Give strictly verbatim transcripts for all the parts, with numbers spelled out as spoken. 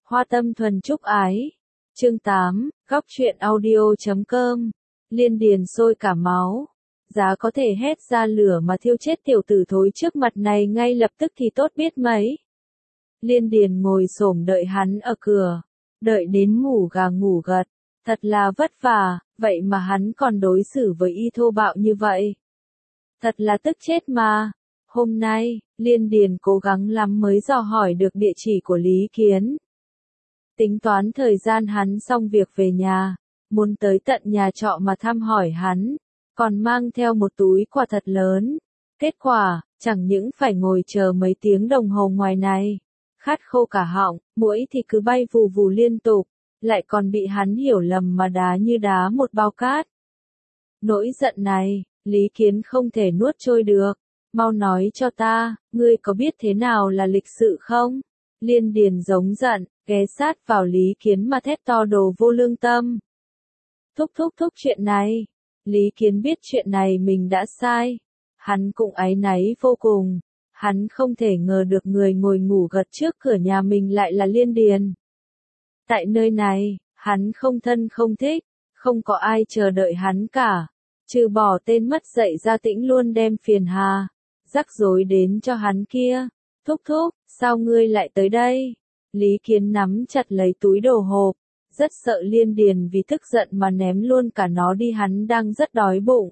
Hoa tâm thuần trúc ái. Chương tám, góc truyện audio chấm com. Liên Điền sôi cả máu. Giá có thể hét ra lửa mà thiêu chết tiểu tử thối trước mặt này ngay lập tức thì tốt biết mấy. Liên Điền ngồi xổm đợi hắn ở cửa. Đợi đến ngủ gà ngủ gật. Thật là vất vả, vậy mà hắn còn đối xử với y thô bạo như vậy. Thật là tức chết mà. Hôm nay, Liên Điền cố gắng lắm mới dò hỏi được địa chỉ của Lý Kiến. Tính toán thời gian hắn xong việc về nhà, muốn tới tận nhà trọ mà thăm hỏi hắn, còn mang theo một túi quà thật lớn. Kết quả, chẳng những phải ngồi chờ mấy tiếng đồng hồ ngoài này, khát khô cả họng, mũi thì cứ bay vù vù liên tục, lại còn bị hắn hiểu lầm mà đá như đá một bao cát. Nỗi giận này, Lý Kiến không thể nuốt trôi được. Mau nói cho ta, ngươi có biết thế nào là lịch sự không? Liên Điền giống giận, ghé sát vào Lý Kiến mà thét to đồ vô lương tâm. Thúc thúc thúc chuyện này. Lý Kiến biết chuyện này mình đã sai. Hắn cũng áy náy vô cùng. Hắn không thể ngờ được người ngồi ngủ gật trước cửa nhà mình lại là Liên Điền. Tại nơi này, hắn không thân không thích, không có ai chờ đợi hắn cả. Trừ bỏ tên mất dạy Gia Tĩnh luôn đem phiền hà, rắc rối đến cho hắn kia. Thúc thúc, sao ngươi lại tới đây? Lý Kiến nắm chặt lấy túi đồ hộp, rất sợ Liên Điền vì tức giận mà ném luôn cả nó đi, hắn đang rất đói bụng.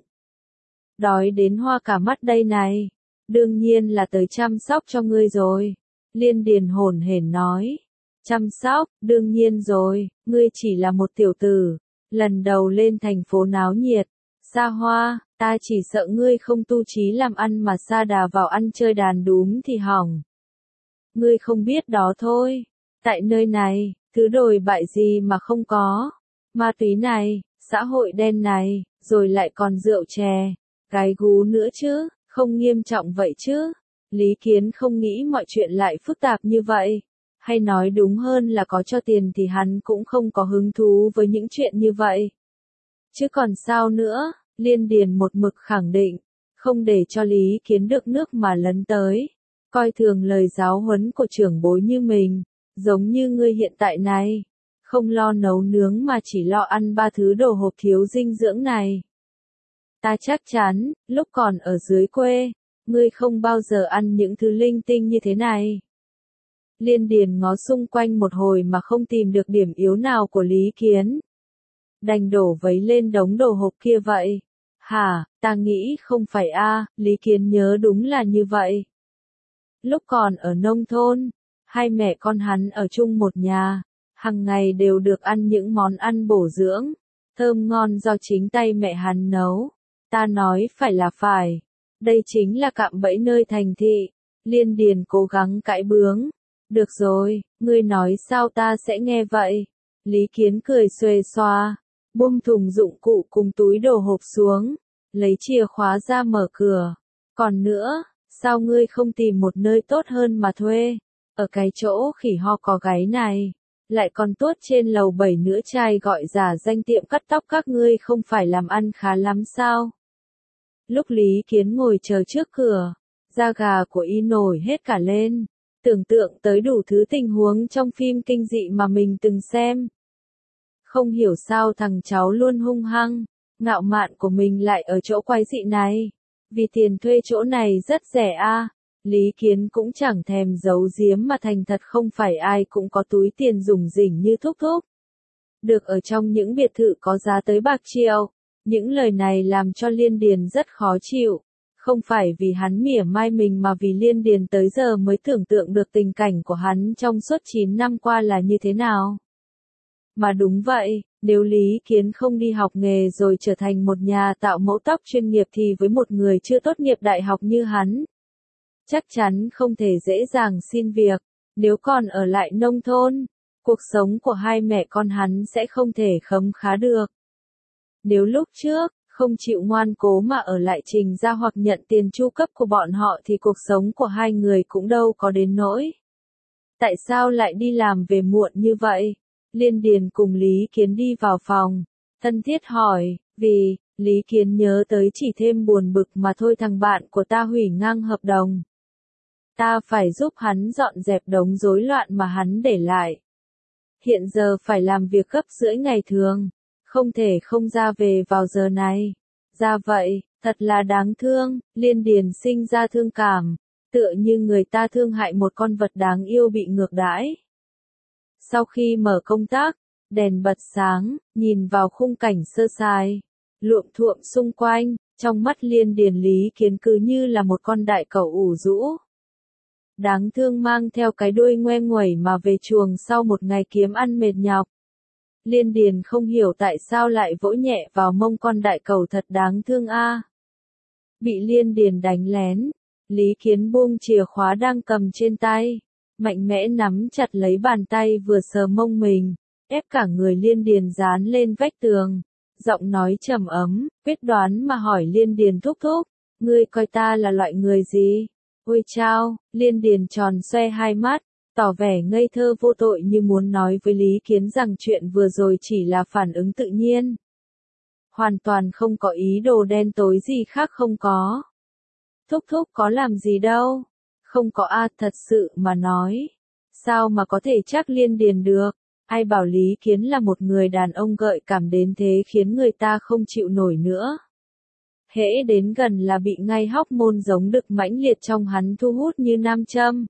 Đói đến hoa cả mắt đây này, đương nhiên là tới chăm sóc cho ngươi rồi. Liên Điền hổn hển nói, chăm sóc, đương nhiên rồi, ngươi chỉ là một tiểu tử, lần đầu lên thành phố náo nhiệt, xa hoa, ta chỉ sợ ngươi không tu chí làm ăn mà sa đà vào ăn chơi đàn đúm thì hỏng. Ngươi không biết đó thôi, tại nơi này, thứ đồi bại gì mà không có, ma túy này, xã hội đen này, rồi lại còn rượu chè, gái gú nữa chứ, không nghiêm trọng vậy chứ. Lý Kiến không nghĩ mọi chuyện lại phức tạp như vậy, hay nói đúng hơn là có cho tiền thì hắn cũng không có hứng thú với những chuyện như vậy. Chứ còn sao nữa? Liên Điền một mực khẳng định, không để cho Lý Kiến được nước mà lấn tới, coi thường lời giáo huấn của trưởng bối như mình, giống như ngươi hiện tại này, không lo nấu nướng mà chỉ lo ăn ba thứ đồ hộp thiếu dinh dưỡng này. Ta chắc chắn, lúc còn ở dưới quê, ngươi không bao giờ ăn những thứ linh tinh như thế này. Liên Điền ngó xung quanh một hồi mà không tìm được điểm yếu nào của Lý Kiến. Đành đổ vấy lên đống đồ hộp kia vậy. Hả, ta nghĩ không phải a, Lý Kiến nhớ đúng là như vậy. Lúc còn ở nông thôn, hai mẹ con hắn ở chung một nhà, hàng ngày đều được ăn những món ăn bổ dưỡng, thơm ngon do chính tay mẹ hắn nấu. Ta nói phải là phải, đây chính là cạm bẫy nơi thành thị. Liên Điền cố gắng cãi bướng. Được rồi, ngươi nói sao ta sẽ nghe vậy. Lý Kiến cười xuề xoa, buông thùng dụng cụ cùng túi đồ hộp xuống, lấy chìa khóa ra mở cửa. Còn nữa, sao ngươi không tìm một nơi tốt hơn mà thuê? Ở cái chỗ khỉ ho có gáy này, lại còn tuốt trên lầu bảy nữa, trai gọi giả danh tiệm cắt tóc các ngươi không phải làm ăn khá lắm sao? Lúc Lý Kiến ngồi chờ trước cửa, da gà của y nổi hết cả lên, tưởng tượng tới đủ thứ tình huống trong phim kinh dị mà mình từng xem. Không hiểu sao thằng cháu luôn hung hăng, ngạo mạn của mình lại ở chỗ quái dị này. Vì tiền thuê chỗ này rất rẻ a. Lý Kiến cũng chẳng thèm giấu giếm mà thành thật, không phải ai cũng có túi tiền rủng rỉnh như thúc thúc. Được ở trong những biệt thự có giá tới bạc triệu. Những lời này làm cho Liên Điền rất khó chịu. Không phải vì hắn mỉa mai mình mà vì Liên Điền tới giờ mới tưởng tượng được tình cảnh của hắn trong suốt chín năm qua là như thế nào. Mà đúng vậy, nếu Lý Kiến không đi học nghề rồi trở thành một nhà tạo mẫu tóc chuyên nghiệp thì với một người chưa tốt nghiệp đại học như hắn, chắc chắn không thể dễ dàng xin việc. Nếu còn ở lại nông thôn, cuộc sống của hai mẹ con hắn sẽ không thể khấm khá được. Nếu lúc trước, không chịu ngoan cố mà ở lại Trình gia hoặc nhận tiền chu cấp của bọn họ thì cuộc sống của hai người cũng đâu có đến nỗi. Tại sao lại đi làm về muộn như vậy? Liên Điền cùng Lý Kiến đi vào phòng, thân thiết hỏi, vì, Lý Kiến nhớ tới chỉ thêm buồn bực mà thôi, thằng bạn của ta hủy ngang hợp đồng. Ta phải giúp hắn dọn dẹp đống rối loạn mà hắn để lại. Hiện giờ phải làm việc gấp rưỡi ngày thường, không thể không ra về vào giờ này. Ra vậy, thật là đáng thương, Liên Điền sinh ra thương cảm, tựa như người ta thương hại một con vật đáng yêu bị ngược đãi. Sau khi mở công tác, đèn bật sáng, nhìn vào khung cảnh sơ sài, luộm thuộm xung quanh, trong mắt Liên Điền Lý Kiến cứ như là một con đại cẩu ủ rũ. Đáng thương mang theo cái đuôi ngoe nguẩy mà về chuồng sau một ngày kiếm ăn mệt nhọc. Liên Điền không hiểu tại sao lại vỗ nhẹ vào mông con đại cẩu thật đáng thương a. Bị Liên Điền đánh lén, Lý Kiến buông chìa khóa đang cầm trên tay, mạnh mẽ nắm chặt lấy bàn tay vừa sờ mông mình, ép cả người Liên Điền dán lên vách tường, giọng nói trầm ấm, quyết đoán mà hỏi Liên Điền thúc thúc, ngươi coi ta là loại người gì? Ôi chao, Liên Điền tròn xoe hai mắt, tỏ vẻ ngây thơ vô tội như muốn nói với Lý Kiến rằng chuyện vừa rồi chỉ là phản ứng tự nhiên. Hoàn toàn không có ý đồ đen tối gì khác không có. Thúc thúc có làm gì đâu. Không có a, thật sự mà nói. Sao mà có thể chắc Liên Điền được. Ai bảo Lý Kiến là một người đàn ông gợi cảm đến thế khiến người ta không chịu nổi nữa. Hễ đến gần là bị ngay hóc môn giống đực mãnh liệt trong hắn thu hút như nam châm.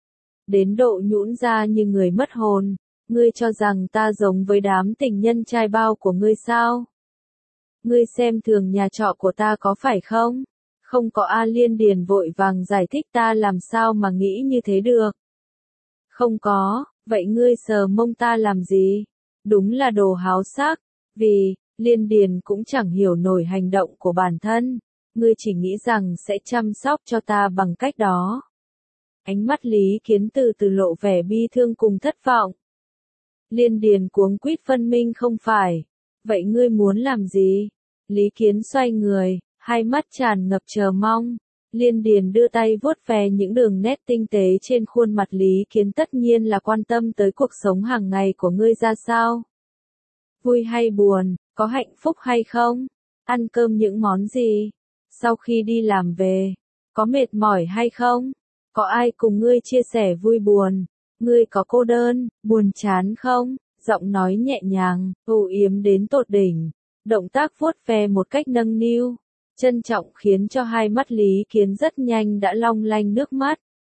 Đến độ nhũn ra như người mất hồn, ngươi cho rằng ta giống với đám tình nhân trai bao của ngươi sao? Ngươi xem thường nhà trọ của ta có phải không? Không có a. Liên Điền vội vàng giải thích ta làm sao mà nghĩ như thế được. Không có, vậy ngươi sờ mông ta làm gì? Đúng là đồ háo sắc, vì, Liên Điền cũng chẳng hiểu nổi hành động của bản thân, ngươi chỉ nghĩ rằng sẽ chăm sóc cho ta bằng cách đó. Ánh mắt Lý Kiến từ từ lộ vẻ bi thương cùng thất vọng. Liên Điền cuống quýt phân minh không phải. Vậy ngươi muốn làm gì? Lý Kiến xoay người, hai mắt tràn ngập chờ mong. Liên Điền đưa tay vuốt ve những đường nét tinh tế trên khuôn mặt Lý Kiến, tất nhiên là quan tâm tới cuộc sống hàng ngày của ngươi ra sao. Vui hay buồn, có hạnh phúc hay không? Ăn cơm những món gì? Sau khi đi làm về, có mệt mỏi hay không? Có ai cùng ngươi chia sẻ vui buồn? Ngươi có cô đơn, buồn chán không? Giọng nói nhẹ nhàng, âu yếm đến tột đỉnh. Động tác vuốt ve một cách nâng niu, trân trọng khiến cho hai mắt Lý Kiến rất nhanh đã long lanh nước mắt.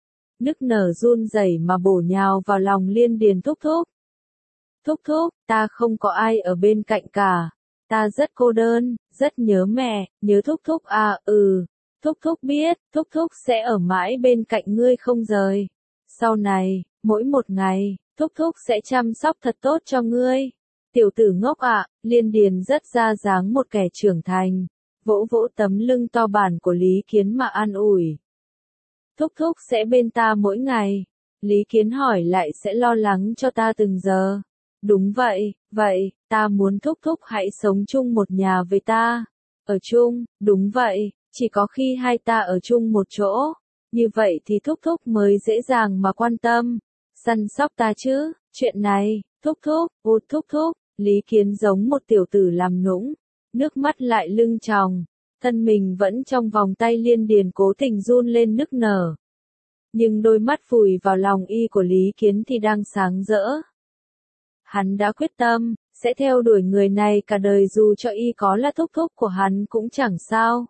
Nức nở run rẩy mà bổ nhào vào lòng Liên Điền thúc thúc. Thúc thúc, ta không có ai ở bên cạnh cả. Ta rất cô đơn, rất nhớ mẹ, nhớ thúc thúc à, ừ. Thúc thúc biết, thúc thúc sẽ ở mãi bên cạnh ngươi không rời. Sau này, mỗi một ngày, thúc thúc sẽ chăm sóc thật tốt cho ngươi. Tiểu tử ngốc ạ, à, Liên Điền rất ra dáng một kẻ trưởng thành, vỗ vỗ tấm lưng to bản của Lý Kiến mà an ủi. Thúc thúc sẽ bên ta mỗi ngày. Lý Kiến hỏi lại sẽ lo lắng cho ta từng giờ. Đúng vậy, vậy, ta muốn thúc thúc hãy sống chung một nhà với ta. Ở chung, đúng vậy, chỉ có khi hai ta ở chung một chỗ. Như vậy thì thúc thúc mới dễ dàng mà quan tâm, săn sóc ta chứ, chuyện này, thúc thúc, út thúc thúc. Lý Kiến giống một tiểu tử làm nũng, nước mắt lại lưng tròng, thân mình vẫn trong vòng tay Liên Điền cố tình run lên nức nở. Nhưng đôi mắt vùi vào lòng y của Lý Kiến thì đang sáng rỡ. Hắn đã quyết tâm, sẽ theo đuổi người này cả đời dù cho y có là thúc thúc của hắn cũng chẳng sao.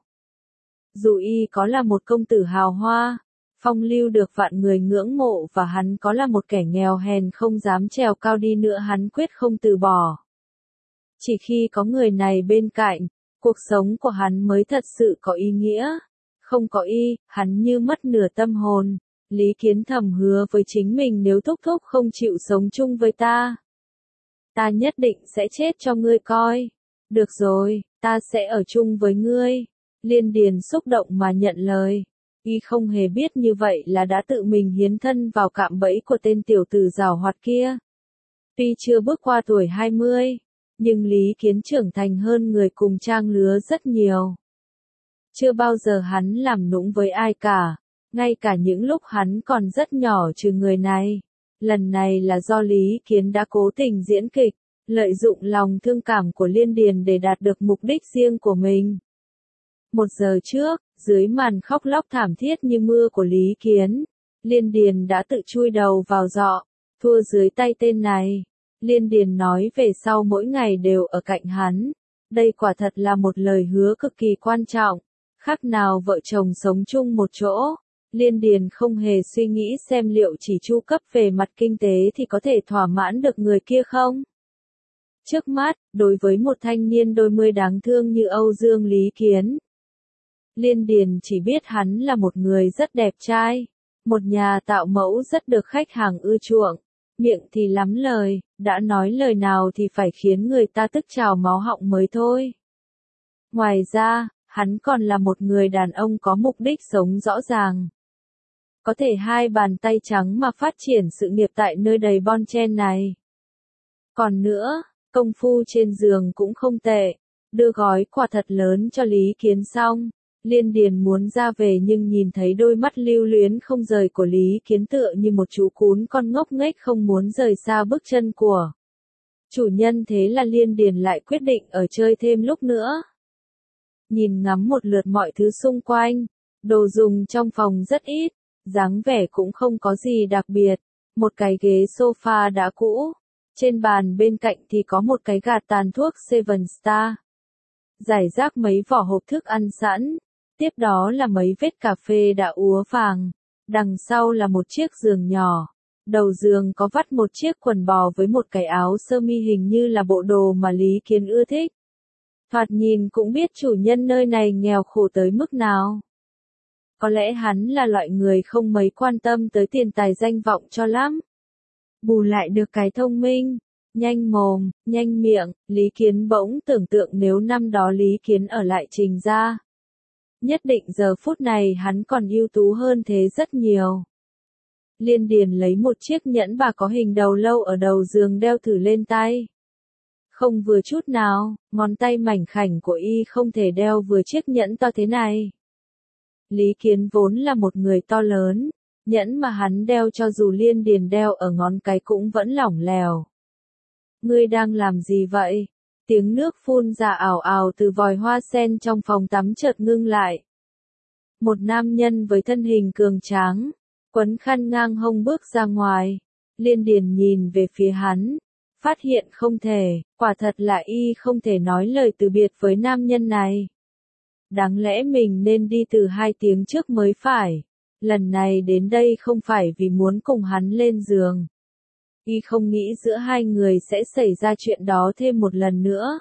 Dù y có là một công tử hào hoa, phong lưu được vạn người ngưỡng mộ và hắn có là một kẻ nghèo hèn không dám trèo cao đi nữa hắn quyết không từ bỏ. Chỉ khi có người này bên cạnh, cuộc sống của hắn mới thật sự có ý nghĩa. Không có y, hắn như mất nửa tâm hồn. Lý Kiến thầm hứa với chính mình nếu thúc thúc không chịu sống chung với ta, ta nhất định sẽ chết cho ngươi coi. Được rồi, ta sẽ ở chung với ngươi. Liên Điền xúc động mà nhận lời. Y không hề biết như vậy là đã tự mình hiến thân vào cạm bẫy của tên tiểu tử giàu hoạt kia. Tuy chưa bước qua tuổi hai mươi, nhưng Lý Kiến trưởng thành hơn người cùng trang lứa rất nhiều. Chưa bao giờ hắn làm nũng với ai cả, ngay cả những lúc hắn còn rất nhỏ trừ người này. Lần này là do Lý Kiến đã cố tình diễn kịch, lợi dụng lòng thương cảm của Liên Điền để đạt được mục đích riêng của mình. Một giờ trước, dưới màn khóc lóc thảm thiết như mưa của Lý Kiến, Liên Điền đã tự chui đầu vào giọ, thua dưới tay tên này. Liên Điền nói về sau mỗi ngày đều ở cạnh hắn. Đây quả thật là một lời hứa cực kỳ quan trọng. Khác nào vợ chồng sống chung một chỗ. Liên Điền không hề suy nghĩ xem liệu chỉ chu cấp về mặt kinh tế thì có thể thỏa mãn được người kia không. Trước mắt, đối với một thanh niên đôi mươi đáng thương như Âu Dương Lý Kiến, Liên Điền chỉ biết hắn là một người rất đẹp trai, một nhà tạo mẫu rất được khách hàng ưa chuộng, miệng thì lắm lời, đã nói lời nào thì phải khiến người ta tức trào máu họng mới thôi. Ngoài ra, hắn còn là một người đàn ông có mục đích sống rõ ràng. Có thể hai bàn tay trắng mà phát triển sự nghiệp tại nơi đầy bon chen này. Còn nữa, công phu trên giường cũng không tệ, đưa gói quà thật lớn cho Lý Kiến xong. Liên Điền muốn ra về nhưng nhìn thấy đôi mắt lưu luyến không rời của Lý Kiến tựa như một chú cún con ngốc nghếch không muốn rời xa bước chân của chủ nhân, thế là Liên Điền lại quyết định ở chơi thêm lúc nữa. Nhìn ngắm một lượt mọi thứ xung quanh, đồ dùng trong phòng rất ít, dáng vẻ cũng không có gì đặc biệt, một cái ghế sofa đã cũ, trên bàn bên cạnh thì có một cái gạt tàn thuốc Seven Star, rải rác mấy vỏ hộp thức ăn sẵn. Tiếp đó là mấy vết cà phê đã úa vàng, đằng sau là một chiếc giường nhỏ, đầu giường có vắt một chiếc quần bò với một cái áo sơ mi hình như là bộ đồ mà Lý Kiến ưa thích. Thoạt nhìn cũng biết chủ nhân nơi này nghèo khổ tới mức nào. Có lẽ hắn là loại người không mấy quan tâm tới tiền tài danh vọng cho lắm. Bù lại được cái thông minh, nhanh mồm, nhanh miệng, Lý Kiến bỗng tưởng tượng nếu năm đó Lý Kiến ở lại Trình gia. Nhất định giờ phút này hắn còn ưu tú hơn thế rất nhiều. Liên Điền lấy một chiếc nhẫn bạc có hình đầu lâu ở đầu giường đeo thử lên tay. Không vừa chút nào, ngón tay mảnh khảnh của y không thể đeo vừa chiếc nhẫn to thế này. Lý Kiến vốn là một người to lớn, nhẫn mà hắn đeo cho dù Liên Điền đeo ở ngón cái cũng vẫn lỏng lẻo. Ngươi đang làm gì vậy? Tiếng nước phun ra ào ào từ vòi hoa sen trong phòng tắm chợt ngưng lại. Một nam nhân với thân hình cường tráng, quấn khăn ngang hông bước ra ngoài. Liên Điền nhìn về phía hắn, phát hiện không thể, quả thật là y không thể nói lời từ biệt với nam nhân này. Đáng lẽ mình nên đi từ hai tiếng trước mới phải. Lần này đến đây không phải vì muốn cùng hắn lên giường. Y không nghĩ giữa hai người sẽ xảy ra chuyện đó thêm một lần nữa.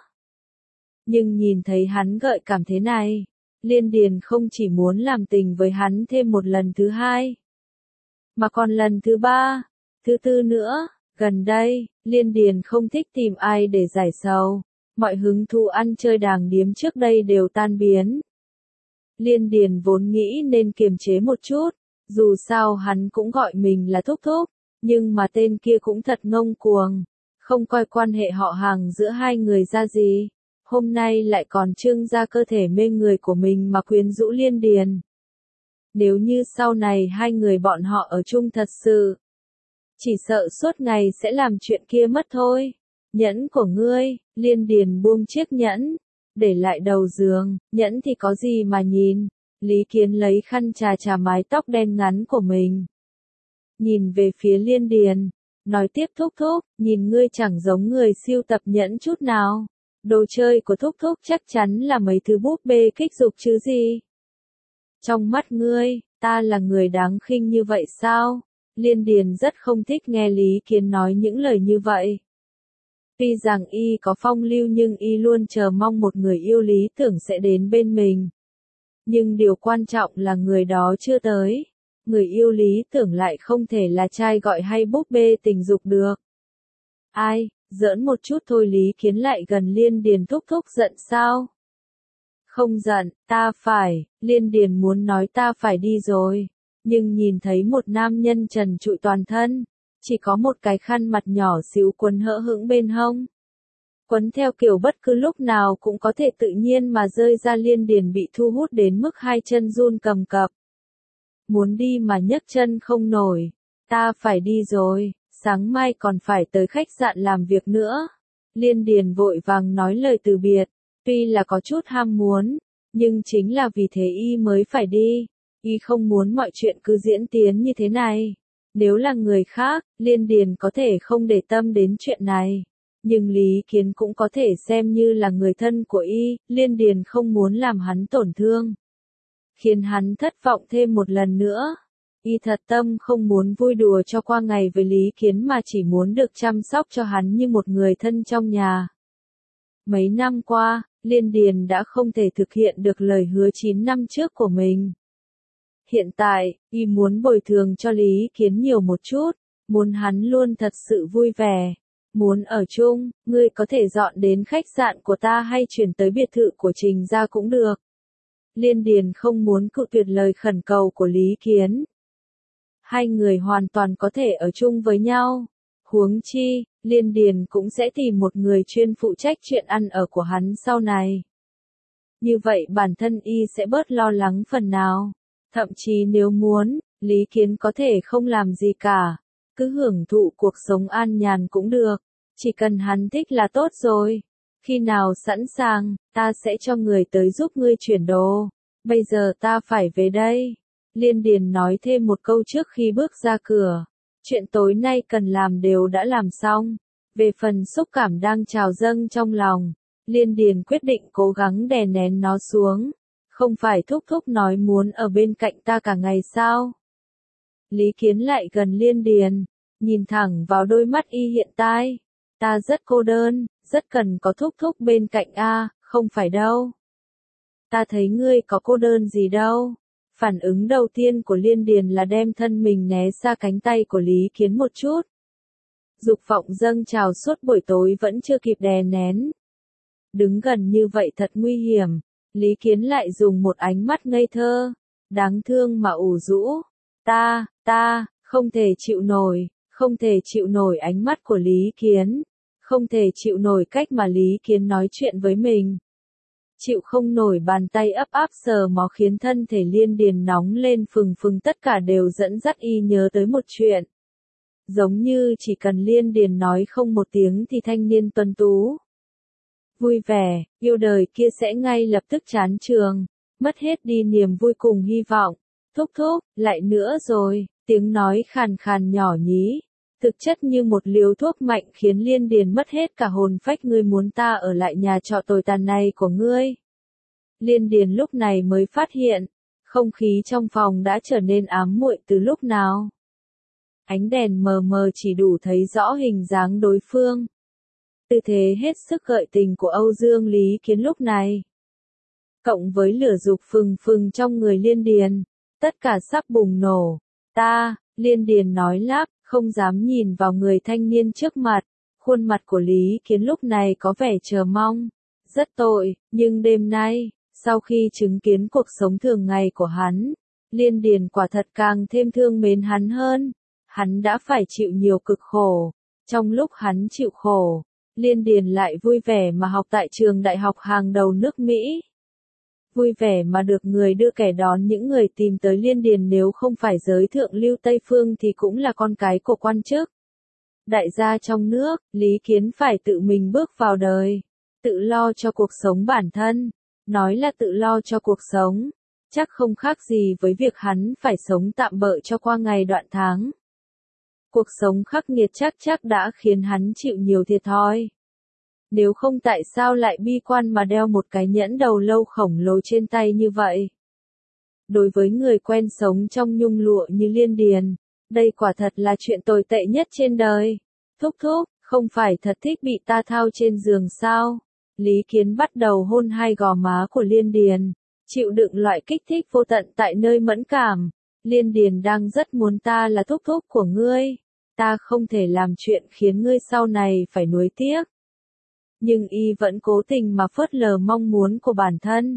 Nhưng nhìn thấy hắn gợi cảm thế này, Liên Điền không chỉ muốn làm tình với hắn thêm một lần thứ hai, mà còn lần thứ ba, thứ tư nữa. Gần đây, Liên Điền không thích tìm ai để giải sầu, mọi hứng thú ăn chơi đàng điếm trước đây đều tan biến. Liên Điền vốn nghĩ nên kiềm chế một chút, dù sao hắn cũng gọi mình là thúc thúc. Nhưng mà tên kia cũng thật ngông cuồng, không coi quan hệ họ hàng giữa hai người ra gì, hôm nay lại còn trưng ra cơ thể mê người của mình mà quyến rũ Liên Điền. Nếu như sau này hai người bọn họ ở chung thật sự, chỉ sợ suốt ngày sẽ làm chuyện kia mất thôi. Nhẫn của ngươi, Liên Điền buông chiếc nhẫn, để lại đầu giường, nhẫn thì có gì mà nhìn. Lý Kiến lấy khăn chà chà mái tóc đen ngắn của mình. Nhìn về phía Liên Điền, nói tiếp thúc thúc, nhìn ngươi chẳng giống người siêu tập nhẫn chút nào. Đồ chơi của thúc thúc chắc chắn là mấy thứ búp bê kích dục chứ gì. Trong mắt ngươi, ta là người đáng khinh như vậy sao? Liên Điền rất không thích nghe Lý Kiến nói những lời như vậy. Tuy rằng y có phong lưu nhưng y luôn chờ mong một người yêu lý tưởng sẽ đến bên mình. Nhưng điều quan trọng là người đó chưa tới. Người yêu lý tưởng lại không thể là trai gọi hay búp bê tình dục được. Ai, giỡn một chút thôi. Lý Kiến lại gần Liên Điền thúc thúc giận sao? Không giận, ta phải, Liên Điền muốn nói ta phải đi rồi. Nhưng nhìn thấy một nam nhân trần trụi toàn thân, chỉ có một cái khăn mặt nhỏ xíu quấn hỡ hững bên hông. Quấn theo kiểu bất cứ lúc nào cũng có thể tự nhiên mà rơi ra. Liên Điền bị thu hút đến mức hai chân run cầm cập. Muốn đi mà nhấc chân không nổi. Ta phải đi rồi, sáng mai còn phải tới khách sạn làm việc nữa. Liên Điền vội vàng nói lời từ biệt, tuy là có chút ham muốn, nhưng chính là vì thế y mới phải đi. Y không muốn mọi chuyện cứ diễn tiến như thế này. Nếu là người khác, Liên Điền có thể không để tâm đến chuyện này. Nhưng Lý Kiến cũng có thể xem như là người thân của y, Liên Điền không muốn làm hắn tổn thương. Khiến hắn thất vọng thêm một lần nữa. Y thật tâm không muốn vui đùa cho qua ngày với Lý Kiến mà chỉ muốn được chăm sóc cho hắn như một người thân trong nhà. Mấy năm qua, Liên Điền đã không thể thực hiện được lời hứa chín năm trước của mình. Hiện tại, y muốn bồi thường cho Lý Kiến nhiều một chút, muốn hắn luôn thật sự vui vẻ. Muốn ở chung, ngươi có thể dọn đến khách sạn của ta hay chuyển tới biệt thự của Trình gia cũng được. Liên Điền không muốn cự tuyệt lời khẩn cầu của Lý Kiến. Hai người hoàn toàn có thể ở chung với nhau. Huống chi, Liên Điền cũng sẽ tìm một người chuyên phụ trách chuyện ăn ở của hắn sau này. Như vậy bản thân y sẽ bớt lo lắng phần nào. Thậm chí nếu muốn, Lý Kiến có thể không làm gì cả. Cứ hưởng thụ cuộc sống an nhàn cũng được. Chỉ cần hắn thích là tốt rồi. Khi nào sẵn sàng, ta sẽ cho người tới giúp ngươi chuyển đồ. Bây giờ ta phải về đây. Liên Điền nói thêm một câu trước khi bước ra cửa. Chuyện tối nay cần làm đều đã làm xong. Về phần xúc cảm đang trào dâng trong lòng, Liên Điền quyết định cố gắng đè nén nó xuống. Không phải thúc thúc nói muốn ở bên cạnh ta cả ngày sao? Lý Kiến lại gần Liên Điền, nhìn thẳng vào đôi mắt y hiện tại. Ta rất cô đơn, rất cần có thúc thúc bên cạnh a, không phải đâu. Ta thấy ngươi có cô đơn gì đâu. Phản ứng đầu tiên của Liên Điền là đem thân mình né xa cánh tay của Lý Kiến một chút. Dục vọng dâng trào suốt buổi tối vẫn chưa kịp đè nén. Đứng gần như vậy thật nguy hiểm. Lý Kiến lại dùng một ánh mắt ngây thơ, đáng thương mà ủ rũ. Ta, ta, không thể chịu nổi, không thể chịu nổi ánh mắt của Lý Kiến. Không thể chịu nổi cách mà Lý Kiến nói chuyện với mình. Chịu không nổi bàn tay ấp áp sờ mó khiến thân thể Liên Điền nóng lên phừng phừng, tất cả đều dẫn dắt y nhớ tới một chuyện. Giống như chỉ cần Liên Điền nói không một tiếng thì thanh niên tuấn tú, vui vẻ, yêu đời kia sẽ ngay lập tức chán trường, mất hết đi niềm vui cùng hy vọng. Thúc thúc, lại nữa rồi, tiếng nói khàn khàn nhỏ nhí. Thực chất như một liều thuốc mạnh khiến Liên Điền mất hết cả hồn phách. Ngươi muốn ta ở lại nhà trọ tồi tàn này của ngươi. Liên Điền lúc này mới phát hiện, không khí trong phòng đã trở nên ám muội từ lúc nào. Ánh đèn mờ mờ chỉ đủ thấy rõ hình dáng đối phương. Tư thế hết sức gợi tình của Âu Dương Lý Kiến lúc này, cộng với lửa dục phừng phừng trong người Liên Điền, tất cả sắp bùng nổ. Ta, Liên Điền nói lắp, không dám nhìn vào người thanh niên trước mặt. Khuôn mặt của Lý Kiến lúc này có vẻ chờ mong. Rất tội, nhưng đêm nay, sau khi chứng kiến cuộc sống thường ngày của hắn, Liên Điền quả thật càng thêm thương mến hắn hơn. Hắn đã phải chịu nhiều cực khổ. Trong lúc hắn chịu khổ, Liên Điền lại vui vẻ mà học tại trường đại học hàng đầu nước Mỹ. Vui vẻ mà được người đưa kẻ đón, những người tìm tới Liên Điền nếu không phải giới thượng lưu Tây Phương thì cũng là con cái của quan chức. Đại gia trong nước, Lý Kiến phải tự mình bước vào đời, tự lo cho cuộc sống bản thân. Nói là tự lo cho cuộc sống, chắc không khác gì với việc hắn phải sống tạm bợ cho qua ngày đoạn tháng. Cuộc sống khắc nghiệt chắc chắc đã khiến hắn chịu nhiều thiệt thòi. Nếu không tại sao lại bi quan mà đeo một cái nhẫn đầu lâu khổng lồ trên tay như vậy? Đối với người quen sống trong nhung lụa như Liên Điền, đây quả thật là chuyện tồi tệ nhất trên đời. Thúc thúc, không phải thật thích bị ta thao trên giường sao? Lý Kiến bắt đầu hôn hai gò má của Liên Điền, chịu đựng loại kích thích vô tận tại nơi mẫn cảm. Liên Điền đang rất muốn ta là thúc thúc của ngươi. Ta không thể làm chuyện khiến ngươi sau này phải nuối tiếc. Nhưng y vẫn cố tình mà phớt lờ mong muốn của bản thân.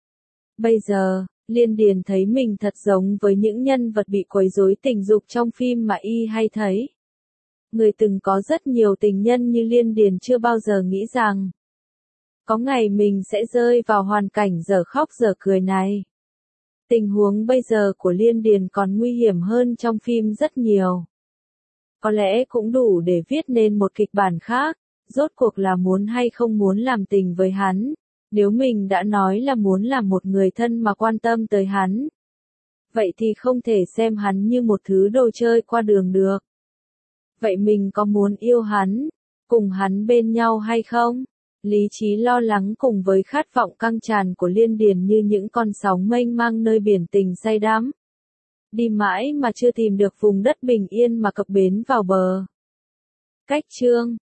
Bây giờ, Liên Điền thấy mình thật giống với những nhân vật bị quấy rối tình dục trong phim mà y hay thấy. Người từng có rất nhiều tình nhân như Liên Điền chưa bao giờ nghĩ rằng có ngày mình sẽ rơi vào hoàn cảnh dở khóc dở cười này. Tình huống bây giờ của Liên Điền còn nguy hiểm hơn trong phim rất nhiều. Có lẽ cũng đủ để viết nên một kịch bản khác. Rốt cuộc là muốn hay không muốn làm tình với hắn. Nếu mình đã nói là muốn làm một người thân mà quan tâm tới hắn, Vậy thì không thể xem hắn như một thứ đồ chơi qua đường được. Vậy mình có muốn yêu hắn, cùng hắn bên nhau hay không? Lý trí lo lắng cùng với khát vọng căng tràn của Liên Điền như những con sóng mênh mang nơi biển tình say đắm. Đi mãi mà chưa tìm được vùng đất bình yên mà cập bến vào bờ. Cách chương